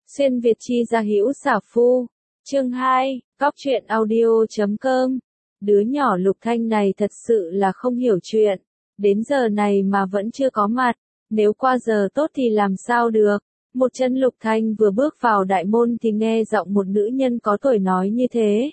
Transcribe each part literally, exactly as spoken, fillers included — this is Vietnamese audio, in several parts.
Xuyên Việt chi ra hữu xả phu. Chương hai, Cóc truyện audio chấm com. Đứa nhỏ Lục Thanh này thật sự là không hiểu chuyện. Đến giờ này mà vẫn chưa có mặt. Nếu qua giờ tốt thì làm sao được. Một chân Lục Thanh vừa bước vào đại môn thì nghe giọng một nữ nhân có tuổi nói như thế.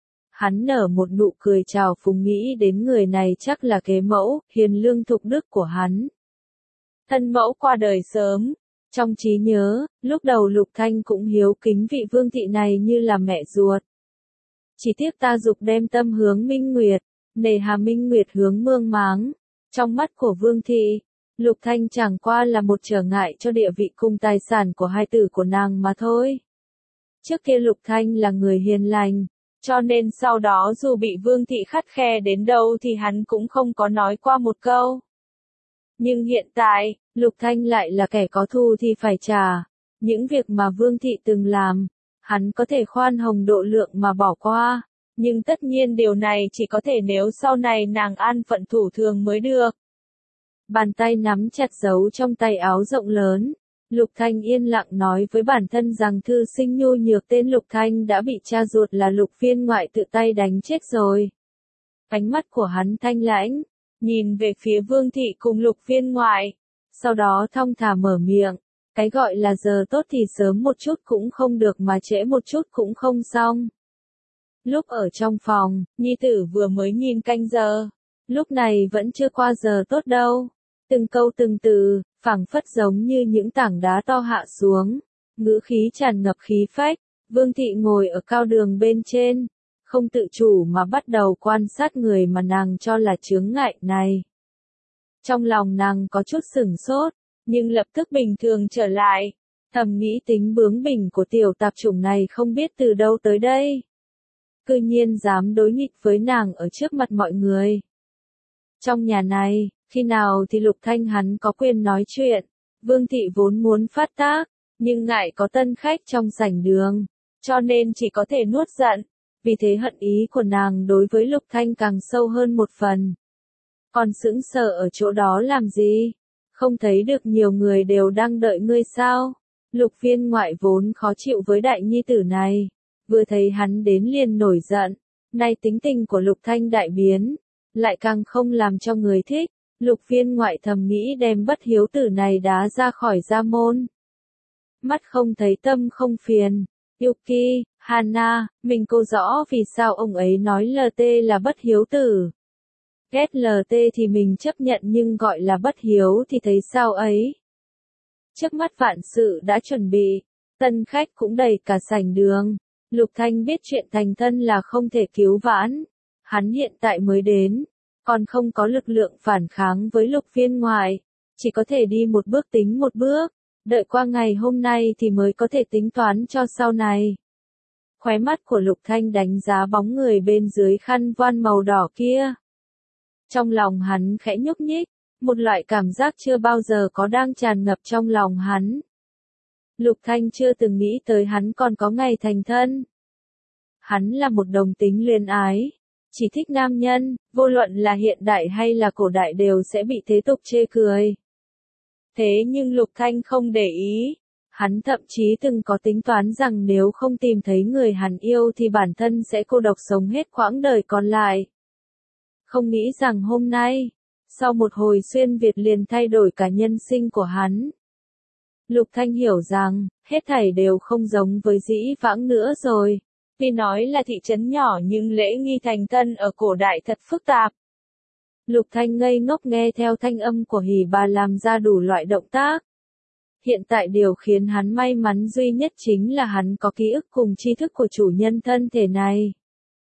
Hắn nở một nụ cười chào phúng, nghĩ đến người này chắc là kế mẫu, hiền lương thục đức của hắn. Thân mẫu qua đời sớm. Trong trí nhớ, lúc đầu Lục Thanh cũng hiếu kính vị vương thị này như là mẹ ruột. Chỉ tiếc ta dục đem tâm hướng Minh Nguyệt, nề hà Minh Nguyệt hướng Mương Máng. Trong mắt của vương thị, Lục Thanh chẳng qua là một trở ngại cho địa vị cùng tài sản của hai tử của nàng mà thôi. Trước kia Lục Thanh là người hiền lành, cho nên sau đó dù bị vương thị khắt khe đến đâu thì hắn cũng không có nói qua một câu. Nhưng hiện tại, Lục Thanh lại là kẻ có thù thì phải trả. Những việc mà vương thị từng làm, hắn có thể khoan hồng độ lượng mà bỏ qua. Nhưng tất nhiên điều này chỉ có thể nếu sau này nàng an phận thủ thường mới được. Bàn tay nắm chặt dấu trong tay áo rộng lớn. Lục Thanh yên lặng nói với bản thân rằng thư sinh nhu nhược tên Lục Thanh đã bị cha ruột là Lục Viên Ngoại tự tay đánh chết rồi. Ánh mắt của hắn thanh lãnh, nhìn về phía vương thị cùng Lục Viên Ngoại. Sau đó thong thả mở miệng, cái gọi là giờ tốt thì sớm một chút cũng không được mà trễ một chút cũng không xong. Lúc ở trong phòng, nhi tử vừa mới nhìn canh giờ, lúc này vẫn chưa qua giờ tốt đâu. Từng câu từng từ, phảng phất giống như những tảng đá to hạ xuống, ngữ khí tràn ngập khí phách. Vương thị ngồi ở cao đường bên trên, không tự chủ mà bắt đầu quan sát người mà nàng cho là chướng ngại này. Trong lòng nàng có chút sửng sốt, nhưng lập tức bình thường trở lại, thầm nghĩ tính bướng bỉnh của tiểu tạp chủng này không biết từ đâu tới đây. Cư nhiên dám đối nghịch với nàng ở trước mặt mọi người. Trong nhà này, khi nào thì Lục Thanh hắn có quyền nói chuyện. Vương thị vốn muốn phát tác, nhưng ngại có tân khách trong sảnh đường, cho nên chỉ có thể nuốt giận. Vì thế hận ý của nàng đối với Lục Thanh càng sâu hơn một phần. Còn sững sờ ở chỗ đó làm gì? Không thấy được nhiều người đều đang đợi ngươi sao? Lục Viên Ngoại vốn khó chịu với đại nhi tử này, vừa thấy hắn đến liền nổi giận. Nay tính tình của Lục Thanh đại biến, lại càng không làm cho người thích. Lục Viên Ngoại thầm nghĩ đem bất hiếu tử này đá ra khỏi gia môn. Mắt không thấy tâm không phiền. Yuki, Hana, mình cô rõ vì sao ông ấy nói lờ tê là bất hiếu tử. Ghét lờ tê thì mình chấp nhận, nhưng gọi là bất hiếu thì thấy sao ấy. Trước mắt vạn sự đã chuẩn bị, tân khách cũng đầy cả sảnh đường. Lục Thanh biết chuyện thành thân là không thể cứu vãn. Hắn hiện tại mới đến, còn không có lực lượng phản kháng với Lục Viên Ngoại, chỉ có thể đi một bước tính một bước, đợi qua ngày hôm nay thì mới có thể tính toán cho sau này. Khóe mắt của Lục Thanh đánh giá bóng người bên dưới khăn voan màu đỏ kia. Trong lòng hắn khẽ nhúc nhích, một loại cảm giác chưa bao giờ có đang tràn ngập trong lòng hắn. Lục Thanh chưa từng nghĩ tới hắn còn có ngày thành thân. Hắn là một đồng tính luyến ái, chỉ thích nam nhân, vô luận là hiện đại hay là cổ đại đều sẽ bị thế tục chê cười. Thế nhưng Lục Thanh không để ý. Hắn thậm chí từng có tính toán rằng nếu không tìm thấy người hắn yêu thì bản thân sẽ cô độc sống hết quãng đời còn lại. Không nghĩ rằng hôm nay, sau một hồi xuyên Việt liền thay đổi cả nhân sinh của hắn. Lục Thanh hiểu rằng, hết thảy đều không giống với dĩ vãng nữa rồi. Tuy nói là thị trấn nhỏ nhưng lễ nghi thành thân ở cổ đại thật phức tạp. Lục Thanh ngây ngốc nghe theo thanh âm của hỉ bà làm ra đủ loại động tác. Hiện tại điều khiến hắn may mắn duy nhất chính là hắn có ký ức cùng tri thức của chủ nhân thân thể này.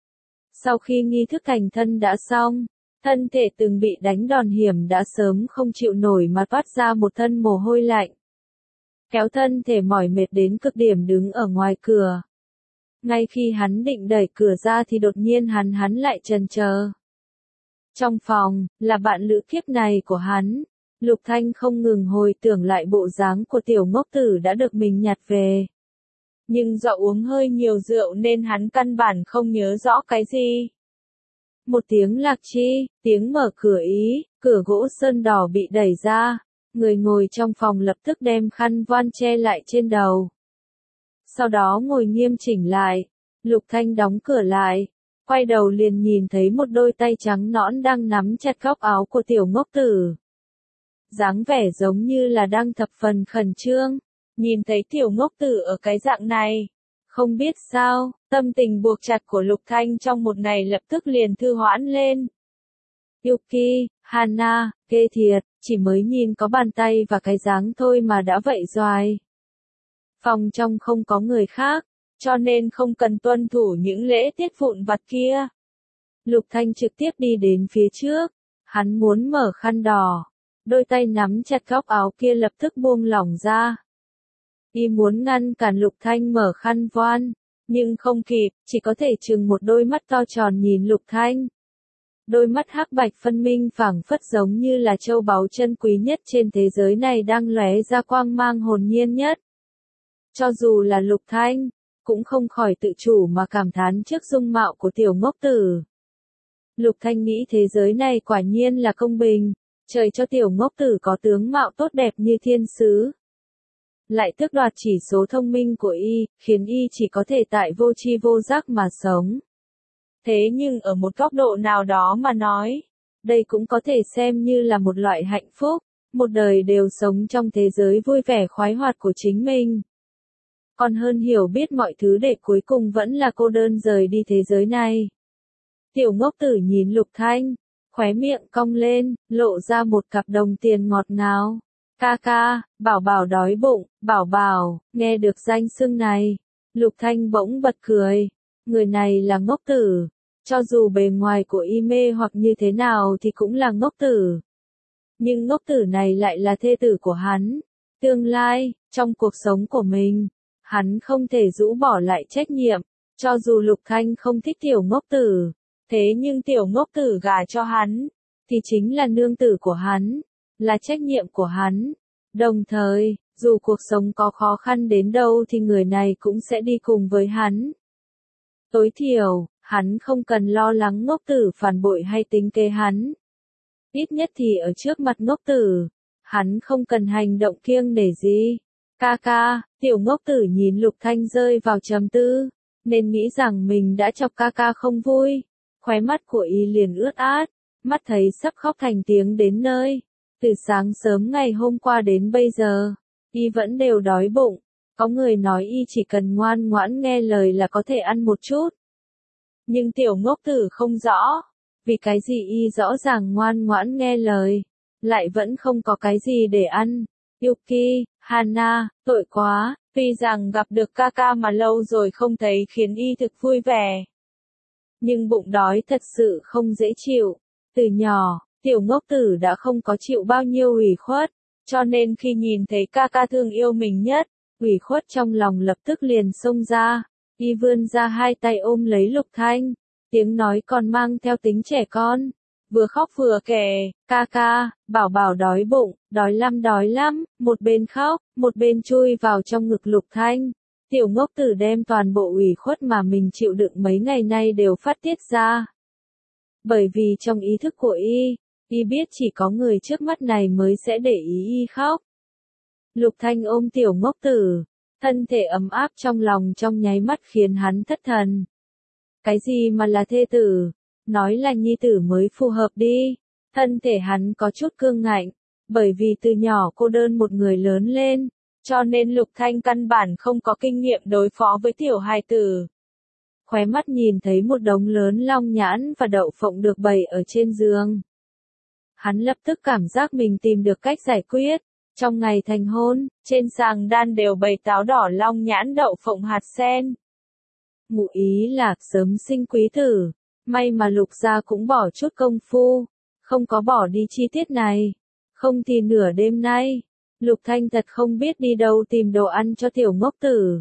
Sau khi nghi thức thành thân đã xong, thân thể từng bị đánh đòn hiểm đã sớm không chịu nổi mà toát ra một thân mồ hôi lạnh. Kéo thân thể mỏi mệt đến cực điểm đứng ở ngoài cửa. Ngay khi hắn định đẩy cửa ra thì đột nhiên hắn hắn lại chần chờ. Trong phòng, là bạn lữ kiếp này của hắn. Lục Thanh không ngừng hồi tưởng lại bộ dáng của tiểu ngốc tử đã được mình nhặt về. Nhưng do uống hơi nhiều rượu nên hắn căn bản không nhớ rõ cái gì. Một tiếng lạc chi, tiếng mở cửa ý, cửa gỗ sơn đỏ bị đẩy ra. Người ngồi trong phòng lập tức đem khăn voan che lại trên đầu. sau đó ngồi nghiêm chỉnh lại. Lục Thanh đóng cửa lại, quay đầu liền nhìn thấy một đôi tay trắng nõn đang nắm chặt góc áo của tiểu ngốc tử. Dáng vẻ giống như là đang thập phần khẩn trương, nhìn thấy tiểu ngốc tử ở cái dạng này. Không biết sao, tâm tình buộc chặt của Lục Thanh trong một ngày lập tức liền thư hoãn lên. Yuki, Hana, kê thiệt, chỉ mới nhìn có bàn tay và cái dáng thôi mà đã vậy doài. Phòng trong không có người khác, cho nên không cần tuân thủ những lễ tiết vụn vặt kia. Lục Thanh trực tiếp đi đến phía trước, hắn muốn mở khăn đỏ, đôi tay nắm chặt góc áo kia lập tức buông lỏng ra. Y muốn ngăn cản Lục Thanh mở khăn voan, nhưng không kịp, chỉ có thể trừng một đôi mắt to tròn nhìn Lục Thanh. Đôi mắt hắc bạch phân minh phảng phất giống như là châu báu chân quý nhất trên thế giới này đang lóe ra quang mang hồn nhiên nhất. Cho dù là Lục Thanh, cũng không khỏi tự chủ mà cảm thán trước dung mạo của tiểu ngốc tử. Lục Thanh nghĩ thế giới này quả nhiên là công bình, trời cho tiểu ngốc tử có tướng mạo tốt đẹp như thiên sứ. Lại tước đoạt chỉ số thông minh của y, khiến y chỉ có thể tại vô tri vô giác mà sống. Thế nhưng ở một góc độ nào đó mà nói, đây cũng có thể xem như là một loại hạnh phúc, một đời đều sống trong thế giới vui vẻ khoái hoạt của chính mình. Còn hơn hiểu biết mọi thứ để cuối cùng vẫn là cô đơn rời đi thế giới này. Tiểu ngốc tử nhìn Lục Thanh, khóe miệng cong lên, lộ ra một cặp đồng tiền ngọt ngào. Ca ca, bảo bảo đói bụng, bảo bảo, nghe được danh xưng này. Lục Thanh bỗng bật cười, người này là ngốc tử, cho dù bề ngoài của y mê hoặc như thế nào thì cũng là ngốc tử. Nhưng ngốc tử này lại là thê tử của hắn. Tương lai, trong cuộc sống của mình, hắn không thể rũ bỏ lại trách nhiệm, cho dù Lục Thanh không thích tiểu ngốc tử, thế nhưng tiểu ngốc tử gả cho hắn, thì chính là nương tử của hắn, là trách nhiệm của hắn. Đồng thời, dù cuộc sống có khó khăn đến đâu thì người này cũng sẽ đi cùng với hắn. Tối thiểu, hắn không cần lo lắng ngốc tử phản bội hay tính kế hắn. Ít nhất thì ở trước mặt ngốc tử, hắn không cần hành động kiêng nể gì. Ca ca, tiểu ngốc tử nhìn Lục Thanh rơi vào trầm tư, nên nghĩ rằng mình đã chọc ca ca không vui. Khóe mắt của y liền ướt át, mắt thấy sắp khóc thành tiếng đến nơi. Từ sáng sớm ngày hôm qua đến bây giờ, y vẫn đều đói bụng. Có người nói y chỉ cần ngoan ngoãn nghe lời là có thể ăn một chút. Nhưng tiểu ngốc tử không rõ, vì cái gì y rõ ràng ngoan ngoãn nghe lời, lại vẫn không có cái gì để ăn. Yuki, Hana, tội quá, tuy rằng gặp được ca ca mà lâu rồi không thấy khiến y thực vui vẻ. Nhưng bụng đói thật sự không dễ chịu. Từ nhỏ, tiểu ngốc tử đã không có chịu bao nhiêu ủy khuất, cho nên khi nhìn thấy ca ca thương yêu mình nhất, ủy khuất trong lòng lập tức liền xông ra. Y vươn ra hai tay ôm lấy Lục Thanh, tiếng nói còn mang theo tính trẻ con, vừa khóc vừa kể, ca ca, bảo bảo đói bụng, đói lắm đói lắm, một bên khóc, một bên chui vào trong ngực Lục Thanh. Tiểu ngốc tử đem toàn bộ ủy khuất mà mình chịu đựng mấy ngày nay đều phát tiết ra. Bởi vì trong ý thức của y, y biết chỉ có người trước mắt này mới sẽ để ý y khóc. Lục Thanh ôm tiểu ngốc tử, thân thể ấm áp trong lòng trong nháy mắt khiến hắn thất thần. Cái gì mà là thê tử, nói là nhi tử mới phù hợp đi. Thân thể hắn có chút cương ngạnh, bởi vì từ nhỏ cô đơn một người lớn lên, cho nên Lục Thanh căn bản không có kinh nghiệm đối phó với tiểu hài tử. Khóe mắt nhìn thấy một đống lớn long nhãn và đậu phộng được bày ở trên giường. Hắn lập tức cảm giác mình tìm được cách giải quyết. Trong ngày thành hôn, trên sàng đan đều bày táo đỏ long nhãn đậu phộng hạt sen. Ngụ ý là sớm sinh quý tử. May mà Lục gia cũng bỏ chút công phu, không có bỏ đi chi tiết này. Không thì nửa đêm nay, Lục Thanh thật không biết đi đâu tìm đồ ăn cho tiểu ngốc tử.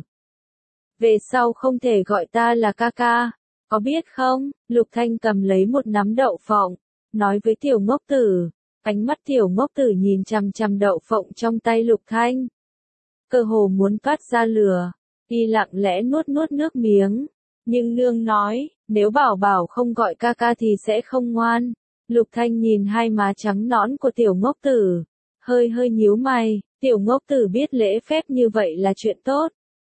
Về sau không thể gọi ta là ca ca, có biết không? Lục Thanh cầm lấy một nắm đậu phộng, nói với tiểu ngốc tử. Ánh mắt tiểu ngốc tử nhìn chằm chằm đậu phộng trong tay Lục Thanh. Cơ hồ muốn toát ra lửa, y lặng lẽ nuốt nuốt nước miếng. Nhưng nương nói, nếu bảo bảo không gọi ca ca thì sẽ không ngoan. Lục Thanh nhìn hai má trắng nõn của tiểu ngốc tử, hơi hơi nhíu mày. Tiểu ngốc tử biết lễ phép như vậy là chuyện tốt,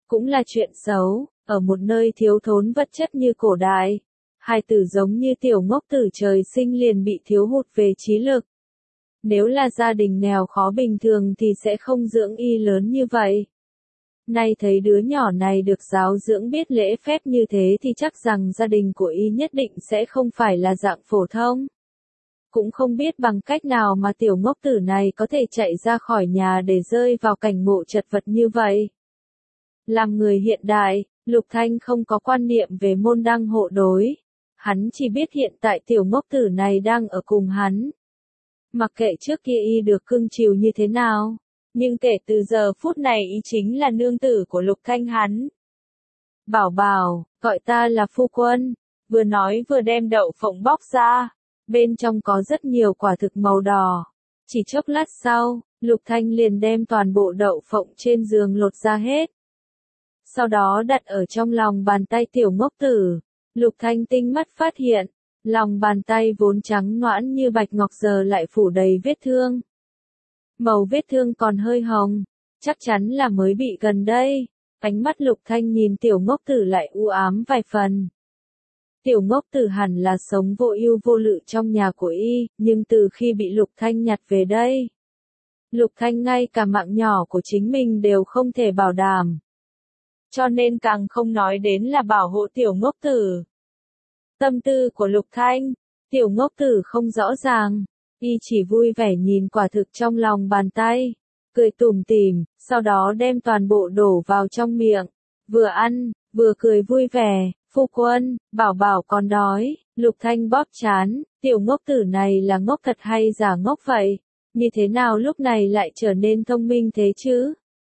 cũng là chuyện xấu, ở một nơi thiếu thốn vật chất như cổ đại. Hai tử giống như tiểu ngốc tử trời sinh liền bị thiếu hụt về trí lực. Nếu là gia đình nghèo khó bình thường thì sẽ không dưỡng y lớn như vậy. Nay thấy đứa nhỏ này được giáo dưỡng biết lễ phép như thế thì chắc rằng gia đình của y nhất định sẽ không phải là dạng phổ thông. Cũng không biết bằng cách nào mà tiểu ngốc tử này có thể chạy ra khỏi nhà để rơi vào cảnh ngộ chật vật như vậy. Làm người hiện đại, Lục Thanh không có quan niệm về môn đăng hộ đối. Hắn chỉ biết hiện tại tiểu ngốc tử này đang ở cùng hắn. Mặc kệ trước kia y được cưng chiều như thế nào, nhưng kể từ giờ phút này y chính là nương tử của Lục Thanh hắn. Bảo bảo, gọi ta là phu quân, vừa nói vừa đem đậu phộng bóc ra, bên trong có rất nhiều quả thực màu đỏ. Chỉ chốc lát sau, Lục Thanh liền đem toàn bộ đậu phộng trên giường lột ra hết. Sau đó đặt ở trong lòng bàn tay tiểu ngốc tử. Lục Thanh tinh mắt phát hiện, lòng bàn tay vốn trắng nõn như bạch ngọc giờ lại phủ đầy vết thương. Màu vết thương còn hơi hồng, chắc chắn là mới bị gần đây. Ánh mắt Lục Thanh nhìn tiểu ngốc tử lại u ám vài phần. Tiểu ngốc tử hẳn là sống vô ưu vô lự trong nhà của y, nhưng từ khi bị Lục Thanh nhặt về đây, Lục Thanh ngay cả mạng nhỏ của chính mình đều không thể bảo đảm. Cho nên càng không nói đến là bảo hộ tiểu ngốc tử. Tâm tư của Lục Thanh, tiểu ngốc tử không rõ ràng, y chỉ vui vẻ nhìn quả thực trong lòng bàn tay, cười tủm tỉm, sau đó đem toàn bộ đổ vào trong miệng, vừa ăn, vừa cười vui vẻ, phu quân, bảo bảo còn đói, Lục Thanh bóp chán, tiểu ngốc tử này là ngốc thật hay giả ngốc vậy, như thế nào lúc này lại trở nên thông minh thế chứ?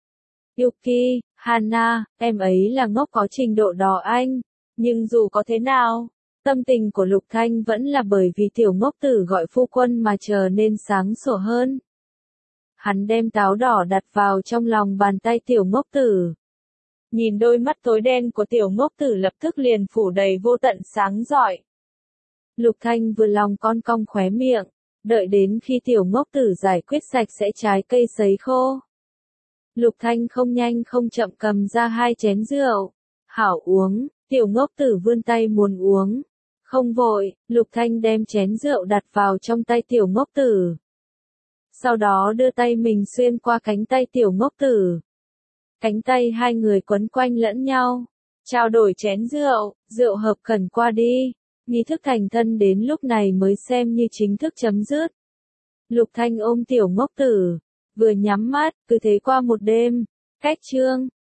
Yuki, Hana, em ấy là ngốc có trình độ đó anh, nhưng dù có thế nào, tâm tình của Lục Thanh vẫn là bởi vì tiểu ngốc tử gọi phu quân mà trở nên sáng sủa hơn. Hắn đem táo đỏ đặt vào trong lòng bàn tay tiểu ngốc tử. Nhìn đôi mắt tối đen của tiểu ngốc tử lập tức liền phủ đầy vô tận sáng rọi. Lục Thanh vừa lòng con cong khóe miệng, đợi đến khi tiểu ngốc tử giải quyết sạch sẽ trái cây sấy khô. Lục Thanh không nhanh không chậm cầm ra hai chén rượu. Hảo uống, tiểu ngốc tử vươn tay muốn uống. Không vội, Lục Thanh đem chén rượu đặt vào trong tay tiểu ngốc tử. Sau đó đưa tay mình xuyên qua cánh tay tiểu ngốc tử. Cánh tay hai người quấn quanh lẫn nhau. Trao đổi chén rượu, rượu hợp khẩn qua đi. Nghi thức thành thân đến lúc này mới xem như chính thức chấm dứt. Lục Thanh ôm tiểu ngốc tử. Vừa nhắm mắt, cứ thế qua một đêm. Cách chương.